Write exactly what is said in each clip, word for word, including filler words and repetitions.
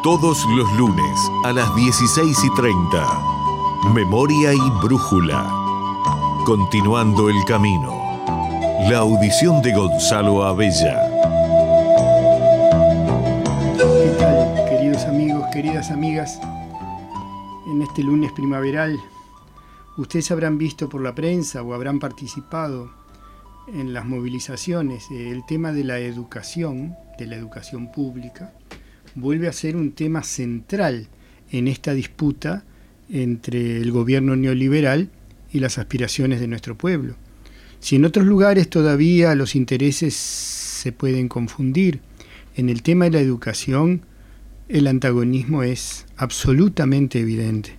Todos los lunes a las dieciséis y treinta. Memoria y Brújula. Continuando el camino. La audición de Gonzalo Abella. ¿Qué tal, queridos amigos, queridas amigas? En este lunes primaveral, ustedes habrán visto por la prensa o habrán participado en las movilizaciones. El tema de la educación, de la educación pública, vuelve a ser un tema central en esta disputa entre el gobierno neoliberal y las aspiraciones de nuestro pueblo. Si en otros lugares todavía los intereses se pueden confundir, en el tema de la educación el antagonismo es absolutamente evidente.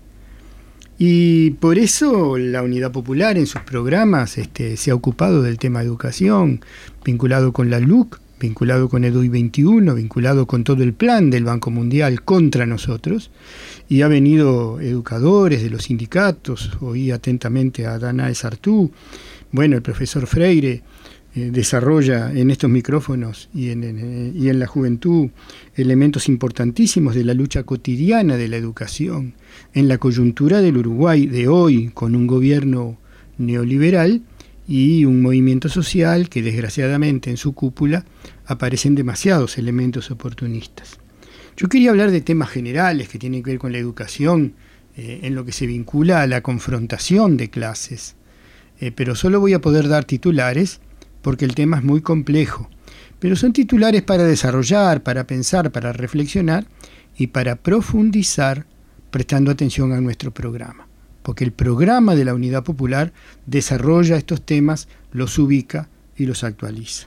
Y por eso la Unidad Popular en sus programas este, se ha ocupado del tema de educación, vinculado con la L U C, vinculado con EDUI veintiuno, vinculado con todo el plan del Banco Mundial contra nosotros, y ha venido educadores de los sindicatos, oí atentamente a Danae Sartú, bueno, el profesor Freire eh, desarrolla en estos micrófonos y en, en, y en la juventud elementos importantísimos de la lucha cotidiana de la educación, en la coyuntura del Uruguay de hoy, con un gobierno neoliberal, y un movimiento social que desgraciadamente en su cúpula aparecen demasiados elementos oportunistas. Yo quería hablar de temas generales que tienen que ver con la educación, eh, en lo que se vincula a la confrontación de clases, eh, pero solo voy a poder dar titulares porque el tema es muy complejo, pero son titulares para desarrollar, para pensar, para reflexionar y para profundizar prestando atención a nuestro programa. Porque el programa de la Unidad Popular desarrolla estos temas, los ubica y los actualiza.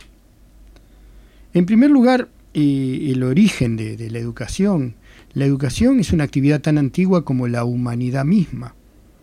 En primer lugar, eh, el origen de, de la educación. La educación es una actividad tan antigua como la humanidad misma.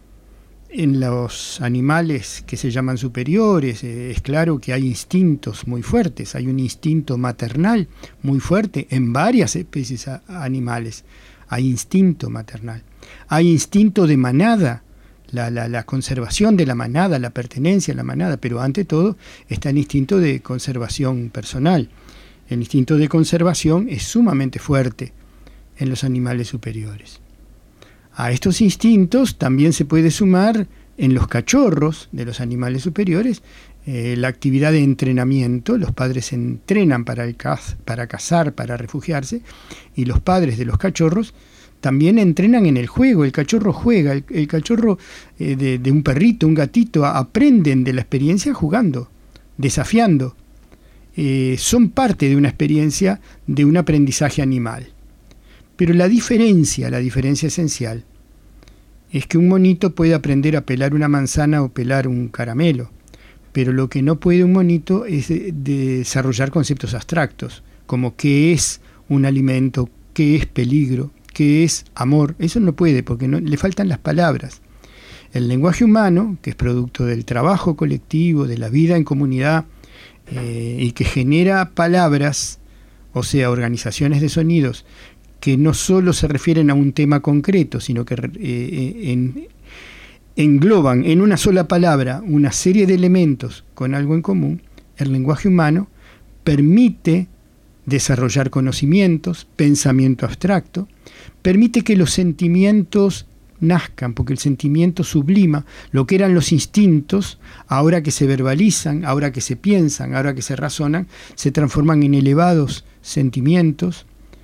En los animales que se llaman superiores, eh, es claro que hay instintos muy fuertes, hay un instinto maternal muy fuerte en varias especies a, animales. Hay instinto maternal. Hay instinto de manada, la, la, la conservación de la manada, la pertenencia a la manada, pero ante todo está el instinto de conservación personal. El instinto de conservación es sumamente fuerte en los animales superiores. A estos instintos también se puede sumar en los cachorros de los animales superiores eh, la actividad de entrenamiento. Los padres se entrenan para, el caz, para cazar, para refugiarse, y los padres de los cachorros también entrenan en el juego. El cachorro juega, el, el cachorro eh, de, de un perrito, un gatito, a, aprenden de la experiencia jugando, desafiando. Eh, son parte de una experiencia de un aprendizaje animal. Pero la diferencia, la diferencia esencial, es que un monito puede aprender a pelar una manzana o pelar un caramelo, pero lo que no puede un monito es de, de desarrollar conceptos abstractos, como qué es un alimento, qué es peligro, qué es amor. Eso no puede, porque no, le faltan las palabras. El lenguaje humano, que es producto del trabajo colectivo, de la vida en comunidad, eh, y que genera palabras, o sea, organizaciones de sonidos, que no solo se refieren a un tema concreto, sino que eh, en, engloban en una sola palabra una serie de elementos con algo en común. El lenguaje humano permite desarrollar conocimientos, pensamiento abstracto, permite que los sentimientos nazcan, porque el sentimiento sublima lo que eran los instintos, ahora que se verbalizan, ahora que se piensan, ahora que se razonan, se transforman en elevados sentimientos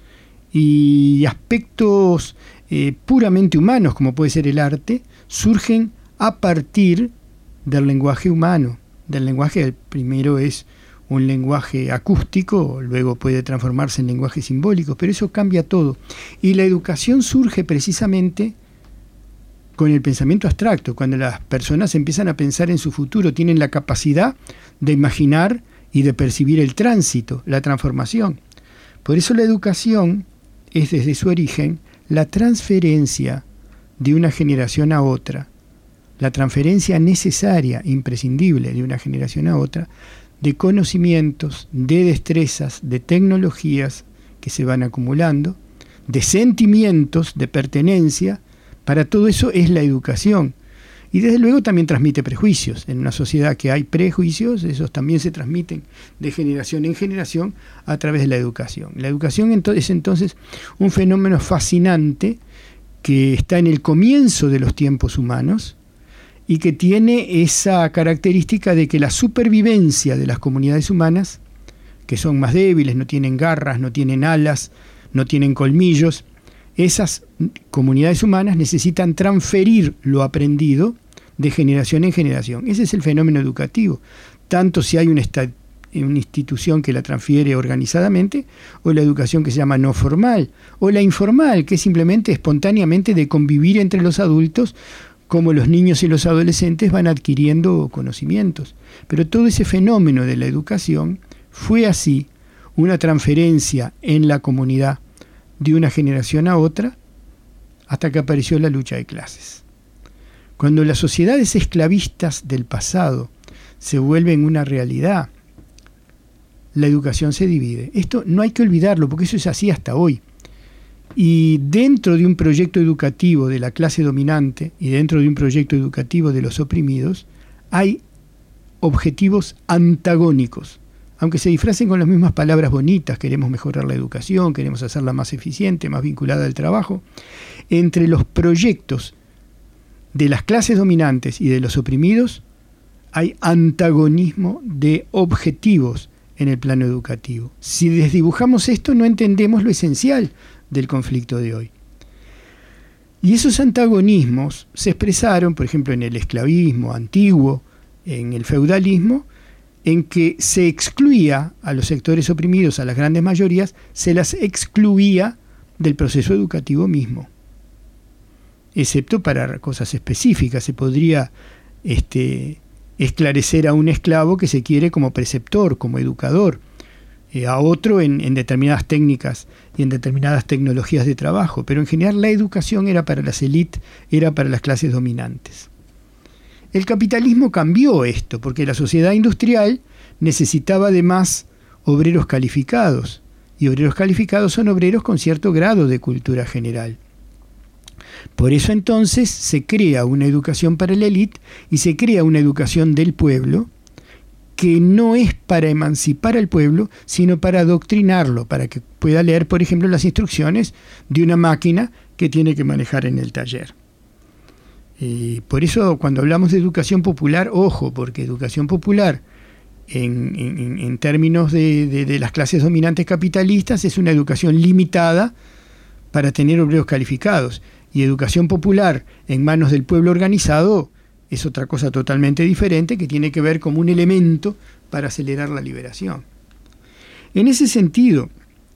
y aspectos eh, puramente humanos, como puede ser el arte, surgen a partir del lenguaje humano. Del lenguaje, el primero es un lenguaje acústico, luego puede transformarse en lenguaje simbólico, pero eso cambia todo. Y la educación surge precisamente con el pensamiento abstracto, cuando las personas empiezan a pensar en su futuro, tienen la capacidad de imaginar y de percibir el tránsito, la transformación. Por eso la educación es desde su origen la transferencia de una generación a otra, la transferencia necesaria, imprescindible de una generación a otra, de conocimientos, de destrezas, de tecnologías que se van acumulando, de sentimientos, de pertenencia. Para todo eso es la educación. Y desde luego también transmite prejuicios. En una sociedad que hay prejuicios, esos también se transmiten de generación en generación a través de la educación. La educación es entonces un fenómeno fascinante que está en el comienzo de los tiempos humanos y que tiene esa característica de que la supervivencia de las comunidades humanas, que son más débiles, no tienen garras, no tienen alas, no tienen colmillos, esas comunidades humanas necesitan transferir lo aprendido de generación en generación. Ese es el fenómeno educativo, tanto si hay una, esta, una institución que la transfiere organizadamente, o la educación que se llama no formal, o la informal, que es simplemente espontáneamente de convivir entre los adultos, como los niños y los adolescentes van adquiriendo conocimientos. Pero todo ese fenómeno de la educación fue así una transferencia en la comunidad de una generación a otra hasta que apareció la lucha de clases. Cuando las sociedades esclavistas del pasado se vuelven una realidad, la educación se divide. Esto no hay que olvidarlo porque eso es así hasta hoy. Y dentro de un proyecto educativo de la clase dominante y dentro de un proyecto educativo de los oprimidos, hay objetivos antagónicos. Aunque se disfracen con las mismas palabras bonitas, queremos mejorar la educación, queremos hacerla más eficiente, más vinculada al trabajo, entre los proyectos de las clases dominantes y de los oprimidos hay antagonismo de objetivos en el plano educativo. Si desdibujamos esto, no entendemos lo esencial del conflicto de hoy. Y esos antagonismos se expresaron, por ejemplo, en el esclavismo antiguo, en el feudalismo, en que se excluía a los sectores oprimidos, a las grandes mayorías, se las excluía del proceso educativo mismo. Excepto para cosas específicas. Se podría este, esclarecer a un esclavo que se quiere como preceptor, como educador, eh, a otro en, en determinadas técnicas y en determinadas tecnologías de trabajo. Pero en general la educación era para las élites, era para las clases dominantes. El capitalismo cambió esto, porque la sociedad industrial necesitaba además obreros calificados, y obreros calificados son obreros con cierto grado de cultura general. Por eso entonces se crea una educación para la élite y se crea una educación del pueblo que no es para emancipar al pueblo, sino para adoctrinarlo, para que pueda leer, por ejemplo, las instrucciones de una máquina que tiene que manejar en el taller. Y por eso cuando hablamos de educación popular, ojo, porque educación popular en, en, en términos de, de, de las clases dominantes capitalistas es una educación limitada para tener obreros calificados, y educación popular en manos del pueblo organizado es otra cosa totalmente diferente que tiene que ver como un elemento para acelerar la liberación. En ese sentido,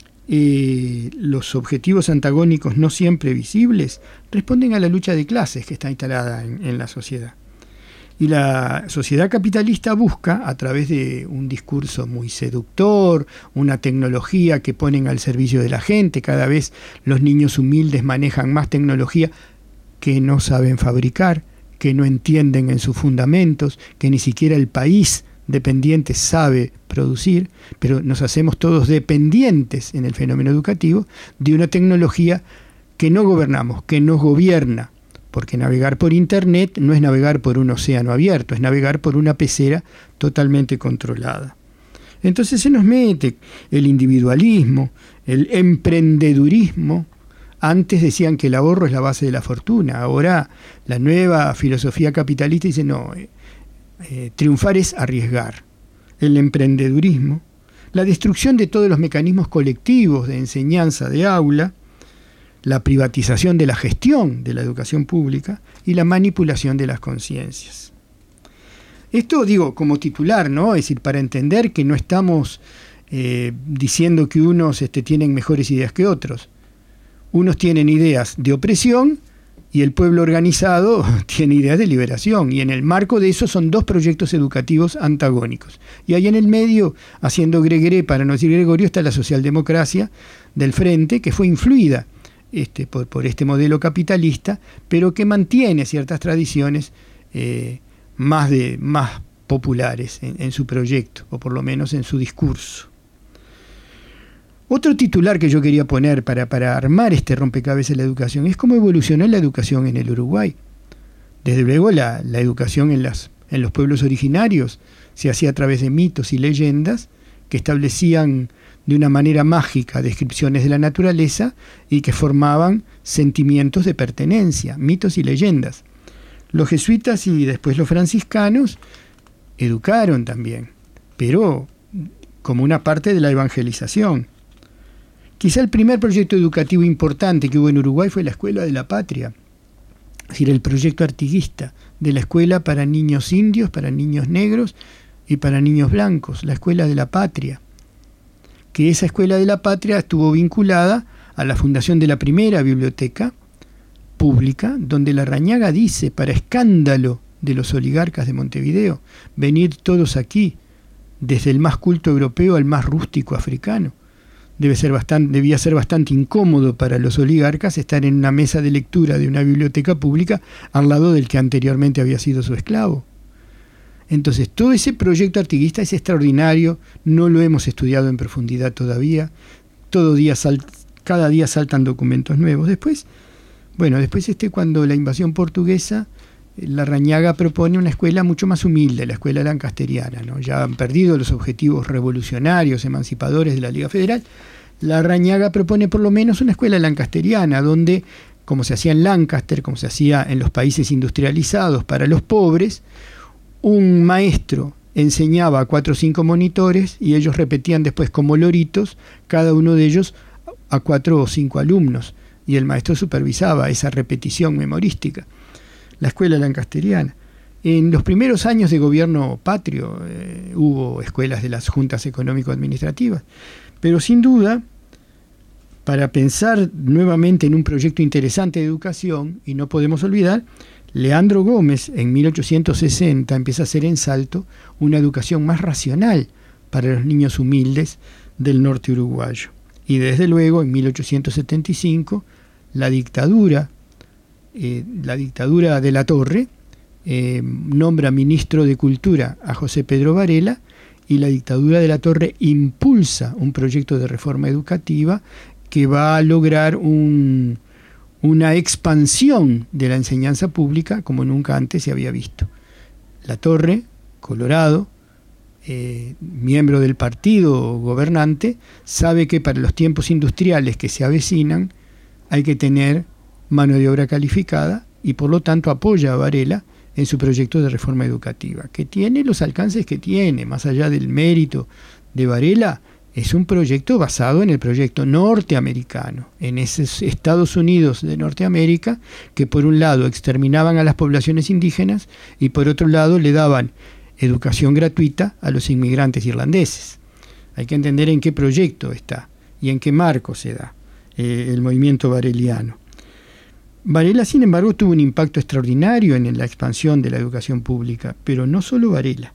Eh, los objetivos antagónicos no siempre visibles responden a la lucha de clases que está instalada en, en la sociedad. Y la sociedad capitalista busca, a través de un discurso muy seductor, una tecnología que ponen al servicio de la gente, cada vez los niños humildes manejan más tecnología que no saben fabricar, que no entienden en sus fundamentos, que ni siquiera el país dependiente sabe producir, pero nos hacemos todos dependientes en el fenómeno educativo de una tecnología que no gobernamos, que nos gobierna, porque navegar por internet no es navegar por un océano abierto, es navegar por una pecera totalmente controlada. Entonces se nos mete el individualismo, el emprendedurismo. Antes decían que el ahorro es la base de la fortuna, ahora la nueva filosofía capitalista dice no, eh, Eh, triunfar es arriesgar. El emprendedurismo, la destrucción de todos los mecanismos colectivos de enseñanza de aula, la privatización de la gestión de la educación pública y la manipulación de las conciencias. Esto digo como titular, ¿no? Es decir, para entender que no estamos eh, diciendo que unos este, tienen mejores ideas que otros. Unos tienen ideas de opresión y el pueblo organizado tiene ideas de liberación, y en el marco de eso son dos proyectos educativos antagónicos. Y ahí en el medio, haciendo gregoré, para no decir Gregorio, está la socialdemocracia del Frente, que fue influida este, por, por este modelo capitalista, pero que mantiene ciertas tradiciones eh, más, de, más populares en, en su proyecto, o por lo menos en su discurso. Otro titular que yo quería poner para, para armar este rompecabezas de la educación es cómo evolucionó la educación en el Uruguay. Desde luego la, la educación en, las, en los pueblos originarios se hacía a través de mitos y leyendas que establecían de una manera mágica descripciones de la naturaleza y que formaban sentimientos de pertenencia, mitos y leyendas. Los jesuitas y después los franciscanos educaron también, pero como una parte de la evangelización. Quizá el primer proyecto educativo importante que hubo en Uruguay fue la Escuela de la Patria, es decir, el proyecto artiguista de la escuela para niños indios, para niños negros y para niños blancos, la Escuela de la Patria. Que esa Escuela de la Patria estuvo vinculada a la fundación de la primera biblioteca pública, donde Larrañaga dice, para escándalo de los oligarcas de Montevideo, venid todos aquí, desde el más culto europeo al más rústico africano. Debe ser bastante, debía ser bastante incómodo para los oligarcas estar en una mesa de lectura de una biblioteca pública al lado del que anteriormente había sido su esclavo. Entonces, todo ese proyecto artiguista es extraordinario, no lo hemos estudiado en profundidad todavía, todo día sal, cada día saltan documentos nuevos. Después, bueno, después este, cuando la invasión portuguesa, Larrañaga propone una escuela mucho más humilde, la escuela lancasteriana, ¿no? Ya han perdido los objetivos revolucionarios, emancipadores de la Liga Federal. Larrañaga propone por lo menos una escuela lancasteriana, donde, como se hacía en Lancaster, como se hacía en los países industrializados para los pobres, un maestro enseñaba a cuatro o cinco monitores y ellos repetían después como loritos, cada uno de ellos a cuatro o cinco alumnos, y el maestro supervisaba esa repetición memorística. La escuela lancasteriana. En los primeros años de gobierno patrio eh, hubo escuelas de las juntas económico-administrativas, pero sin duda, para pensar nuevamente en un proyecto interesante de educación, y no podemos olvidar, Leandro Gómez en mil ochocientos sesenta empieza a hacer en Salto una educación más racional para los niños humildes del norte uruguayo. Y desde luego en mil ochocientos setenta y cinco la dictadura Eh, la dictadura de la Torre eh, nombra ministro de Cultura a José Pedro Varela, y la dictadura de la Torre impulsa un proyecto de reforma educativa que va a lograr un, una expansión de la enseñanza pública como nunca antes se había visto. La Torre, Colorado, eh, miembro del partido gobernante, sabe que para los tiempos industriales que se avecinan hay que tener mano de obra calificada, y por lo tanto apoya a Varela en su proyecto de reforma educativa, que tiene los alcances que tiene, más allá del mérito de Varela. Es un proyecto basado en el proyecto norteamericano, en esos Estados Unidos de Norteamérica, que por un lado exterminaban a las poblaciones indígenas y por otro lado le daban educación gratuita a los inmigrantes irlandeses. Hay que entender en qué proyecto está y en qué marco se da eh, el movimiento vareliano. Varela, sin embargo, tuvo un impacto extraordinario en la expansión de la educación pública, pero no solo Varela.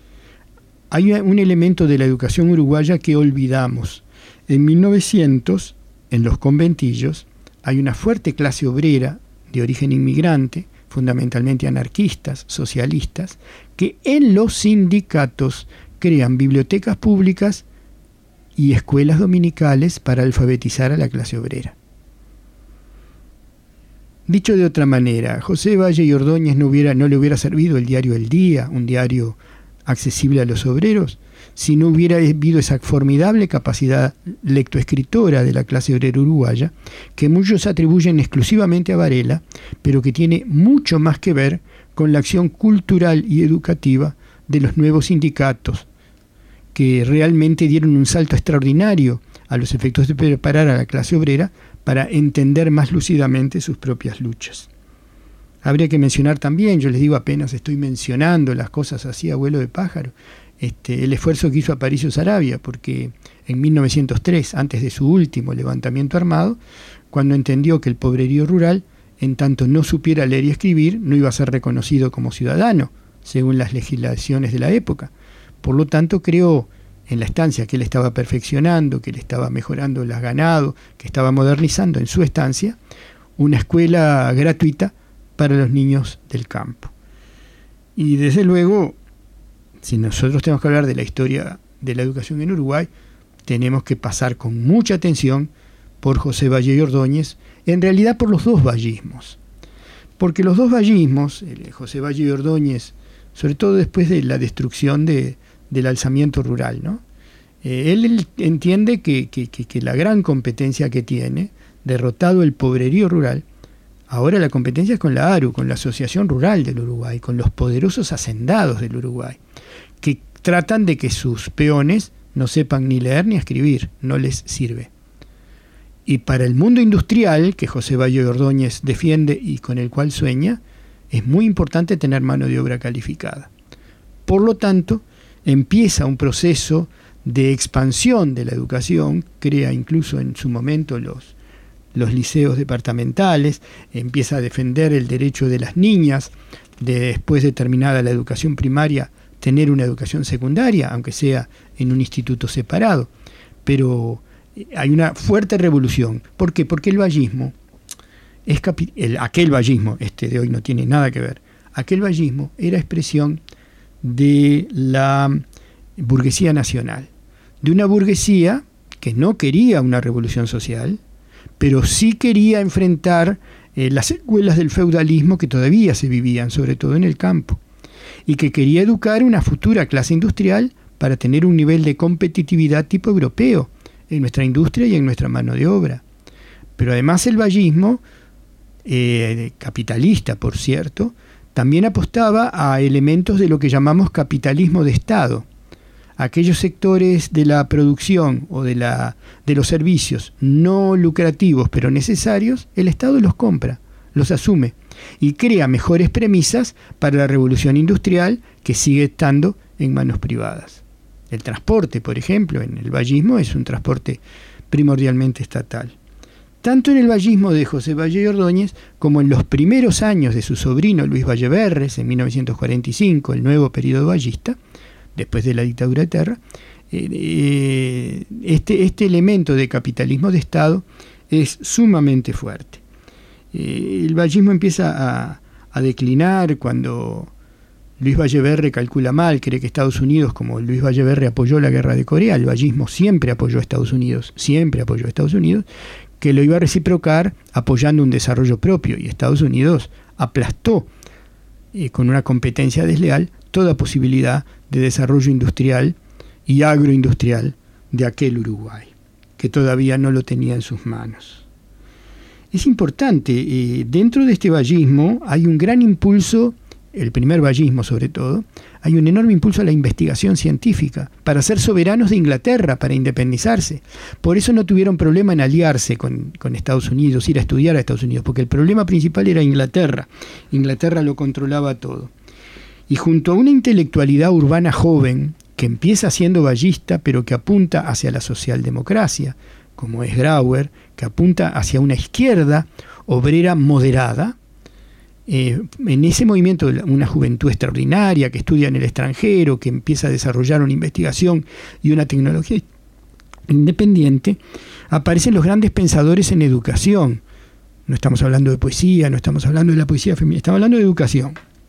Hay un elemento de la educación uruguaya que olvidamos. En mil novecientos, en los conventillos, hay una fuerte clase obrera de origen inmigrante, fundamentalmente anarquistas, socialistas, que en los sindicatos crean bibliotecas públicas y escuelas dominicales para alfabetizar a la clase obrera. Dicho de otra manera, José Valle y Ordóñez no, hubiera, no le hubiera servido el diario El Día, un diario accesible a los obreros, si no hubiera habido esa formidable capacidad lectoescritora de la clase obrera uruguaya, que muchos atribuyen exclusivamente a Varela, pero que tiene mucho más que ver con la acción cultural y educativa de los nuevos sindicatos, que realmente dieron un salto extraordinario a los efectos de preparar a la clase obrera para entender más lúcidamente sus propias luchas. Habría que mencionar también, yo les digo apenas estoy mencionando las cosas así a vuelo de pájaro, este, el esfuerzo que hizo Aparicio Saravia, porque en mil novecientos tres, antes de su último levantamiento armado, cuando entendió que el pobrerío rural, en tanto no supiera leer y escribir, no iba a ser reconocido como ciudadano, según las legislaciones de la época. Por lo tanto, creó en la estancia que él estaba perfeccionando, que él estaba mejorando el ganado, que estaba modernizando en su estancia, una escuela gratuita para los niños del campo. Y desde luego, si nosotros tenemos que hablar de la historia de la educación en Uruguay, tenemos que pasar con mucha atención por José Valle y Ordóñez, en realidad por los dos vallismos. porque los dos vallismos, el José Valle y Ordóñez, sobre todo después de la destrucción de, del alzamiento rural, ¿no? Eh, él, él entiende que, que, que, que la gran competencia que tiene, derrotado el pobrerío rural, ahora la competencia es con la A R U, con la Asociación Rural del Uruguay, con los poderosos hacendados del Uruguay, que tratan de que sus peones no sepan ni leer ni escribir, no les sirve. Y para el mundo industrial, que José Valle Ordóñez defiende y con el cual sueña, es muy importante tener mano de obra calificada. Por lo tanto, empieza un proceso de expansión de la educación, crea incluso en su momento los, los liceos departamentales, empieza a defender el derecho de las niñas, de, después de terminada la educación primaria, tener una educación secundaria, aunque sea en un instituto separado. Pero hay una fuerte revolución. ¿Por qué? Porque el vallismo, es capi- el, aquel vallismo, este de hoy no tiene nada que ver, aquel vallismo era expresión de la burguesía nacional, de una burguesía que no quería una revolución social, pero sí quería enfrentar eh, las secuelas del feudalismo que todavía se vivían, sobre todo en el campo, y que quería educar una futura clase industrial para tener un nivel de competitividad tipo europeo en nuestra industria y en nuestra mano de obra. Pero además el vallismo, eh, capitalista por cierto, también apostaba a elementos de lo que llamamos capitalismo de Estado. Aquellos sectores de la producción o de, la, de los servicios no lucrativos pero necesarios, el Estado los compra, los asume y crea mejores premisas para la revolución industrial que sigue estando en manos privadas. El transporte, por ejemplo, en el vallismo es un transporte primordialmente estatal. Tanto en el vallismo de José Valle y Ordóñez como en los primeros años de su sobrino Luis Valleverres, en mil novecientos cuarenta y cinco, el nuevo periodo vallista, después de la dictadura de Terra, eh, este, este elemento de capitalismo de Estado es sumamente fuerte. Eh, el vallismo empieza a, a declinar cuando Luis Valleverre calcula mal, cree que Estados Unidos, como Luis Valleverre apoyó la guerra de Corea, el vallismo siempre apoyó a Estados Unidos, siempre apoyó a Estados Unidos, que lo iba a reciprocar apoyando un desarrollo propio, y Estados Unidos aplastó eh, con una competencia desleal toda posibilidad de desarrollo industrial y agroindustrial de aquel Uruguay, que todavía no lo tenía en sus manos. Es importante, eh, dentro de este vallismo hay un gran impulso, el primer vallismo sobre todo, hay un enorme impulso a la investigación científica, para ser soberanos de Inglaterra, para independizarse. Por eso no tuvieron problema en aliarse con, con Estados Unidos, ir a estudiar a Estados Unidos, porque el problema principal era Inglaterra. Inglaterra lo controlaba todo. Y junto a una intelectualidad urbana joven, que empieza siendo vallista, pero que apunta hacia la socialdemocracia, como es Grauer, que apunta hacia una izquierda obrera moderada, eh, en ese movimiento una juventud extraordinaria que estudia en el extranjero, que empieza a desarrollar una investigación y una tecnología independiente, aparecen los grandes pensadores en educación. No estamos hablando de poesía, no estamos hablando de la poesía femenina, estamos hablando de educación.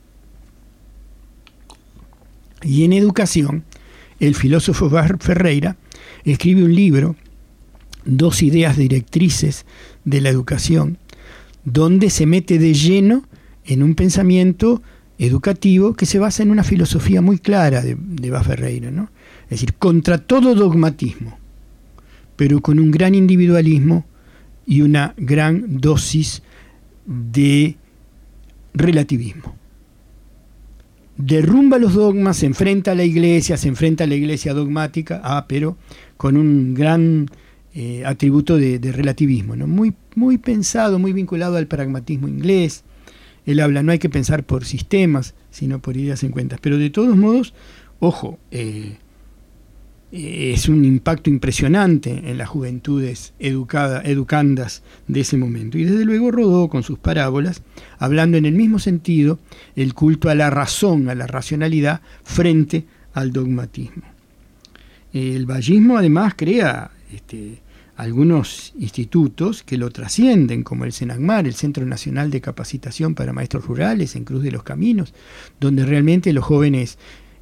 Y en educación, el filósofo Ferreira escribe un libro, Dos ideas directrices de la educación, donde se mete de lleno en un pensamiento educativo que se basa en una filosofía muy clara de, de Bas Ferreira, ¿no? Es decir, contra todo dogmatismo, pero con un gran individualismo y una gran dosis de relativismo. Derrumba los dogmas, se enfrenta a la iglesia, se enfrenta a la iglesia dogmática, ah, pero con un gran eh, atributo de, de relativismo, ¿no? Muy, muy pensado, muy vinculado al pragmatismo inglés. Él habla, no hay que pensar por sistemas, sino por ideas en cuentas. Pero de todos modos, ojo, eh, es un impacto impresionante en las juventudes educada, educandas de ese momento. Y desde luego Rodó, con sus parábolas, hablando en el mismo sentido, el culto a la razón, a la racionalidad, frente al dogmatismo. El vallismo además crea este, algunos institutos que lo trascienden, como el CENACMAR, el Centro Nacional de Capacitación para Maestros Rurales, en Cruz de los Caminos, donde realmente los jóvenes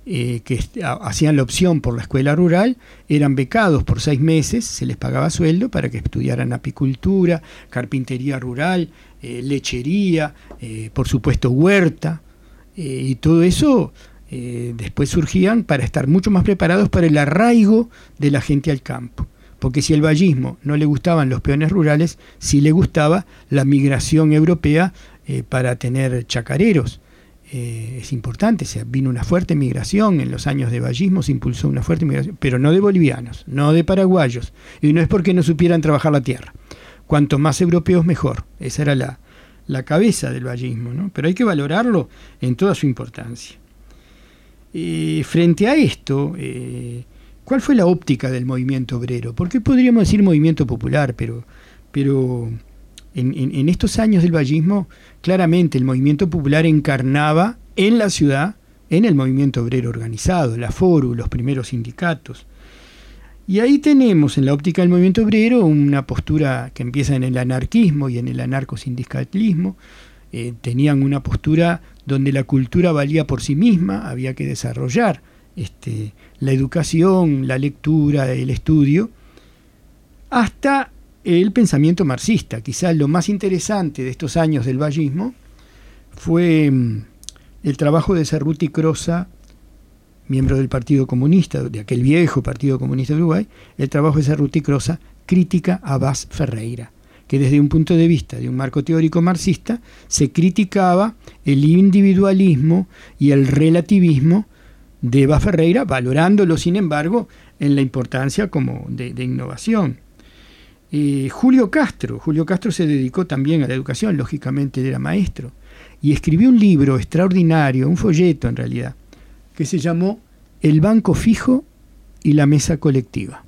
eh, que hacían la opción por la escuela rural eran becados por seis meses, se les pagaba sueldo para que estudiaran apicultura, carpintería rural, eh, lechería, eh, por supuesto huerta, eh, y todo eso eh, después surgían para estar mucho más preparados para el arraigo de la gente al campo. Porque si el vallismo no le gustaban los peones rurales, sí le gustaba la migración europea eh, para tener chacareros. Eh, es importante, o sea, vino una fuerte migración en los años de vallismo, se impulsó una fuerte migración, pero no de bolivianos, no de paraguayos, y no es porque no supieran trabajar la tierra. Cuanto más europeos mejor, esa era la, la cabeza del vallismo, ¿no? Pero hay que valorarlo en toda su importancia. Eh, frente a esto, eh, ¿cuál fue la óptica del movimiento obrero? Porque podríamos decir movimiento popular, pero, pero en, en, en estos años del vallismo, claramente el movimiento popular encarnaba en la ciudad, en el movimiento obrero organizado, la FORU, los primeros sindicatos. Y ahí tenemos en la óptica del movimiento obrero una postura que empieza en el anarquismo y en el anarcosindicalismo. Eh, tenían una postura donde la cultura valía por sí misma, había que desarrollar Este, la educación, la lectura, el estudio, hasta el pensamiento marxista. Quizás lo más interesante de estos años del vallismo fue el trabajo de Cerruti Crosa, miembro del Partido Comunista, de aquel viejo Partido Comunista de Uruguay, el trabajo de Cerruti Crosa, crítica a Vaz Ferreira, que desde un punto de vista de un marco teórico marxista se criticaba el individualismo y el relativismo de Vaz Ferreira, valorándolo, sin embargo, en la importancia como de, de innovación. Eh, Julio Castro, Julio Castro se dedicó también a la educación, lógicamente era maestro, y escribió un libro extraordinario, un folleto en realidad, que se llamó El banco fijo y la mesa colectiva.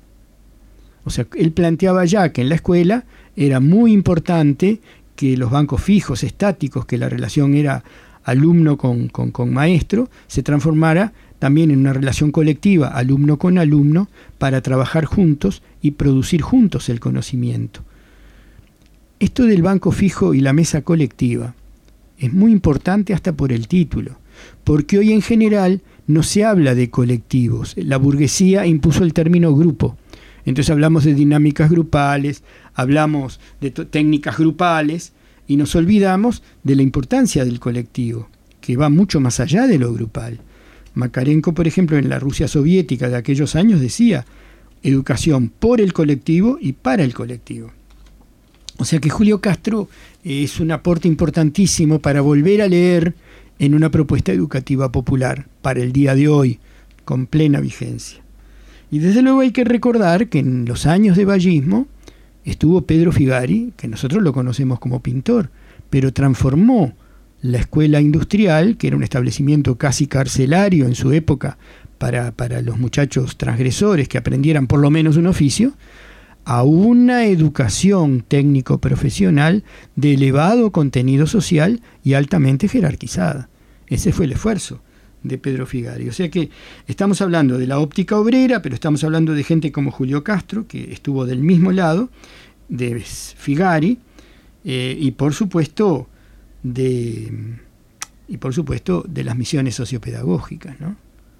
O sea, él planteaba ya que en la escuela era muy importante que los bancos fijos, estáticos, que la relación era alumno con, con, con maestro, se transformara también en una relación colectiva, alumno con alumno, para trabajar juntos y producir juntos el conocimiento. Esto del banco fijo y la mesa colectiva es muy importante hasta por el título, porque hoy en general no se habla de colectivos. La burguesía impuso el término grupo. Entonces hablamos de dinámicas grupales, hablamos de técnicas grupales y nos olvidamos de la importancia del colectivo, que va mucho más allá de lo grupal. Makarenko, por ejemplo, en la Rusia soviética de aquellos años decía educación por el colectivo y para el colectivo. O sea que Julio Castro es un aporte importantísimo para volver a leer en una propuesta educativa popular para el día de hoy, con plena vigencia. Y desde luego hay que recordar que en los años de vallismo estuvo Pedro Figari, que nosotros lo conocemos como pintor, pero transformó la escuela industrial, que era un establecimiento casi carcelario en su época para, para los muchachos transgresores que aprendieran por lo menos un oficio, a una educación técnico-profesional de elevado contenido social y altamente jerarquizada. Ese fue el esfuerzo de Pedro Figari. O sea que estamos hablando de la óptica obrera, pero estamos hablando de gente como Julio Castro, que estuvo del mismo lado de Figari, eh, y por supuesto de y por supuesto de las misiones sociopedagógicas, ¿no?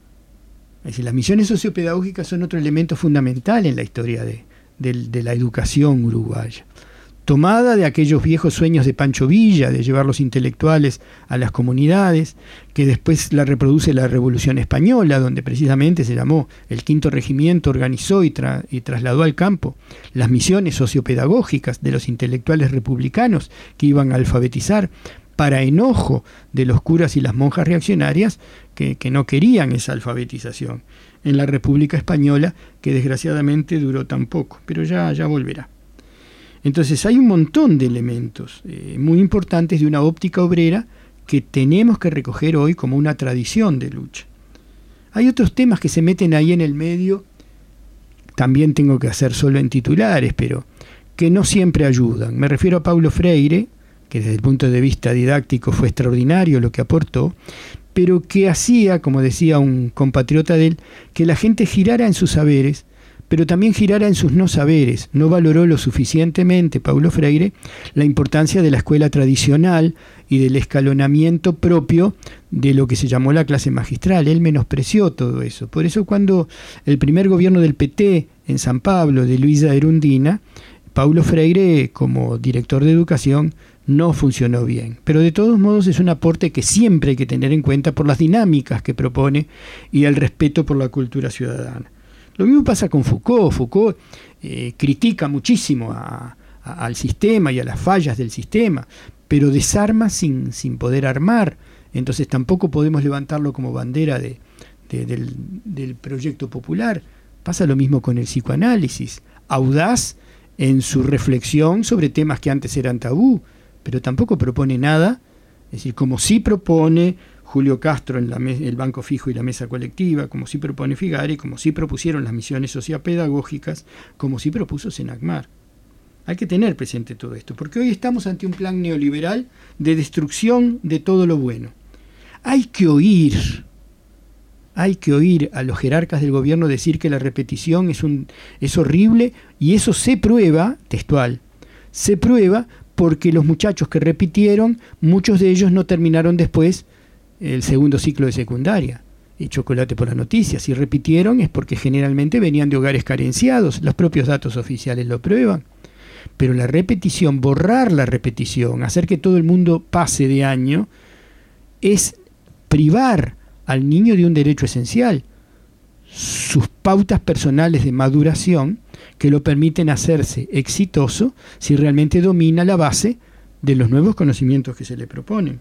Es decir, las misiones sociopedagógicas son otro elemento fundamental en la historia de, de, de la educación uruguaya. Tomada de aquellos viejos sueños de Pancho Villa, de llevar los intelectuales a las comunidades, que después la reproduce la Revolución Española, donde precisamente se llamó el Quinto Regimiento, organizó y, tra y trasladó al campo las misiones sociopedagógicas de los intelectuales republicanos que iban a alfabetizar, para enojo de los curas y las monjas reaccionarias que, que no querían esa alfabetización en la República Española, que desgraciadamente duró tan poco, pero ya, ya volverá. Entonces hay un montón de elementos eh, muy importantes de una óptica obrera que tenemos que recoger hoy como una tradición de lucha. Hay otros temas que se meten ahí en el medio, también tengo que hacer solo en titulares, pero que no siempre ayudan. Me refiero a Paulo Freire, que desde el punto de vista didáctico fue extraordinario lo que aportó, pero que hacía, como decía un compatriota de él, que la gente girara en sus saberes pero también girara en sus no saberes. No valoró lo suficientemente Paulo Freire la importancia de la escuela tradicional y del escalonamiento propio de lo que se llamó la clase magistral. Él menospreció todo eso. Por eso cuando el primer gobierno del P T en San Pablo, de Luisa Erundina, Paulo Freire, como director de educación, no funcionó bien. Pero de todos modos es un aporte que siempre hay que tener en cuenta por las dinámicas que propone y el respeto por la cultura ciudadana. Lo mismo pasa con Foucault. Foucault eh, critica muchísimo a, a, al sistema y a las fallas del sistema, pero desarma sin, sin poder armar. Entonces tampoco podemos levantarlo como bandera de, de, del, del proyecto popular. Pasa lo mismo con el psicoanálisis. Audaz en su reflexión sobre temas que antes eran tabú, pero tampoco propone nada, es decir, como sí propone Julio Castro en la el Banco Fijo y la Mesa Colectiva, como sí propone Figari, como sí propusieron las misiones sociopedagógicas, como sí propuso Senacmar. Hay que tener presente todo esto, porque hoy estamos ante un plan neoliberal de destrucción de todo lo bueno. Hay que oír, hay que oír a los jerarcas del gobierno decir que la repetición es, un, es horrible, y eso se prueba, textual, se prueba porque los muchachos que repitieron, muchos de ellos no terminaron después el segundo ciclo de secundaria. Y chocolate por las noticias. Si repitieron es porque generalmente venían de hogares carenciados. Los propios datos oficiales lo prueban. Pero la repetición, borrar la repetición, hacer que todo el mundo pase de año, es privar al niño de un derecho esencial. Sus pautas personales de maduración que lo permiten hacerse exitoso si realmente domina la base de los nuevos conocimientos que se le proponen.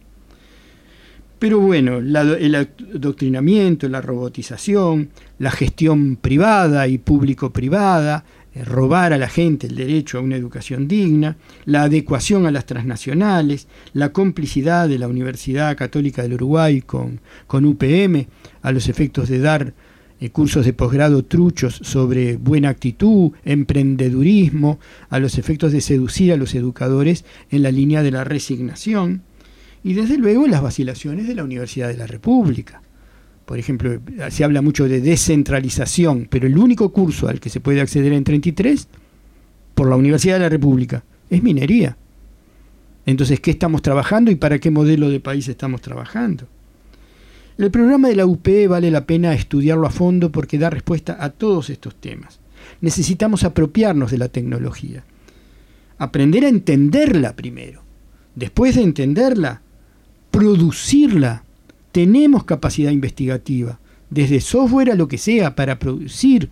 Pero bueno, la, el adoctrinamiento, la robotización, la gestión privada y público-privada, eh, robar a la gente el derecho a una educación digna, la adecuación a las transnacionales, la complicidad de la Universidad Católica del Uruguay con, con U P M a los efectos de dar eh, cursos de posgrado truchos sobre buena actitud, emprendedurismo, a los efectos de seducir a los educadores en la línea de la resignación. Y desde luego las vacilaciones de la Universidad de la República. Por ejemplo, se habla mucho de descentralización, pero el único curso al que se puede acceder en treinta y tres, por la Universidad de la República, es minería. Entonces, ¿qué estamos trabajando y para qué modelo de país estamos trabajando? El programa de la U P vale la pena estudiarlo a fondo porque da respuesta a todos estos temas. Necesitamos apropiarnos de la tecnología. Aprender a entenderla primero. Después de entenderla, producirla. Tenemos capacidad investigativa, desde software a lo que sea, para producir.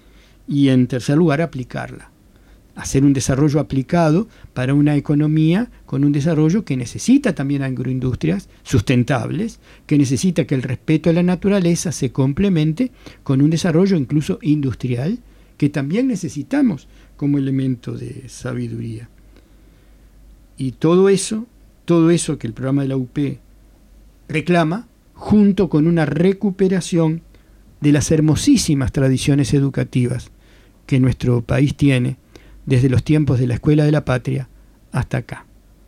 Y en tercer lugar, aplicarla. Hacer un desarrollo aplicado para una economía con un desarrollo que necesita también agroindustrias sustentables, que necesita que el respeto a la naturaleza se complemente con un desarrollo incluso industrial, que también necesitamos como elemento de sabiduría. Y todo eso, todo eso que el programa de la U P reclama, junto con una recuperación de las hermosísimas tradiciones educativas que nuestro país tiene desde los tiempos de la Escuela de la Patria hasta acá.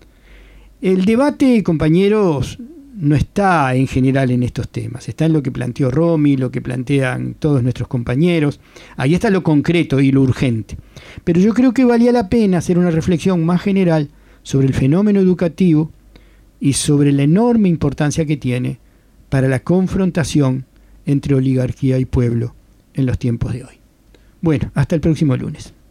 El debate, compañeros, no está en general en estos temas, está en lo que planteó Romy, lo que plantean todos nuestros compañeros, ahí está lo concreto y lo urgente. Pero yo creo que valía la pena hacer una reflexión más general sobre el fenómeno educativo y sobre la enorme importancia que tiene para la confrontación entre oligarquía y pueblo en los tiempos de hoy. Bueno, hasta el próximo lunes.